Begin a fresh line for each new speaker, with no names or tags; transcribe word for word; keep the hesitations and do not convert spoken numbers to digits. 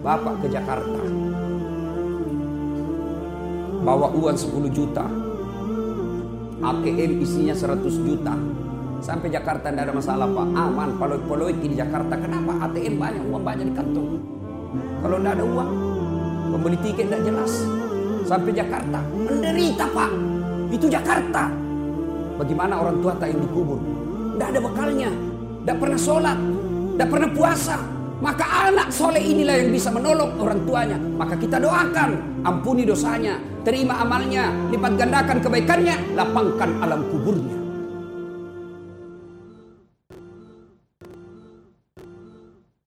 Bapak ke Jakarta, bawa uang sepuluh juta, A T M isinya seratus juta. Sampai Jakarta tidak ada masalah Pak, aman, poloi-poloi di Jakarta. Kenapa? A T M banyak, uang banyak di kantong. Kalau tidak ada uang, pembeli tiket tidak jelas. Sampai Jakarta, menderita Pak. Itu Jakarta. Bagaimana orang tua tak yang dikubur? Tidak ada bekalnya, tidak pernah sholat, tidak pernah puasa. Maka anak soleh inilah yang bisa menolong orang tuanya. Maka kita doakan, ampuni dosanya, terima amalnya, lipat gandakan kebaikannya, lapangkan alam kuburnya.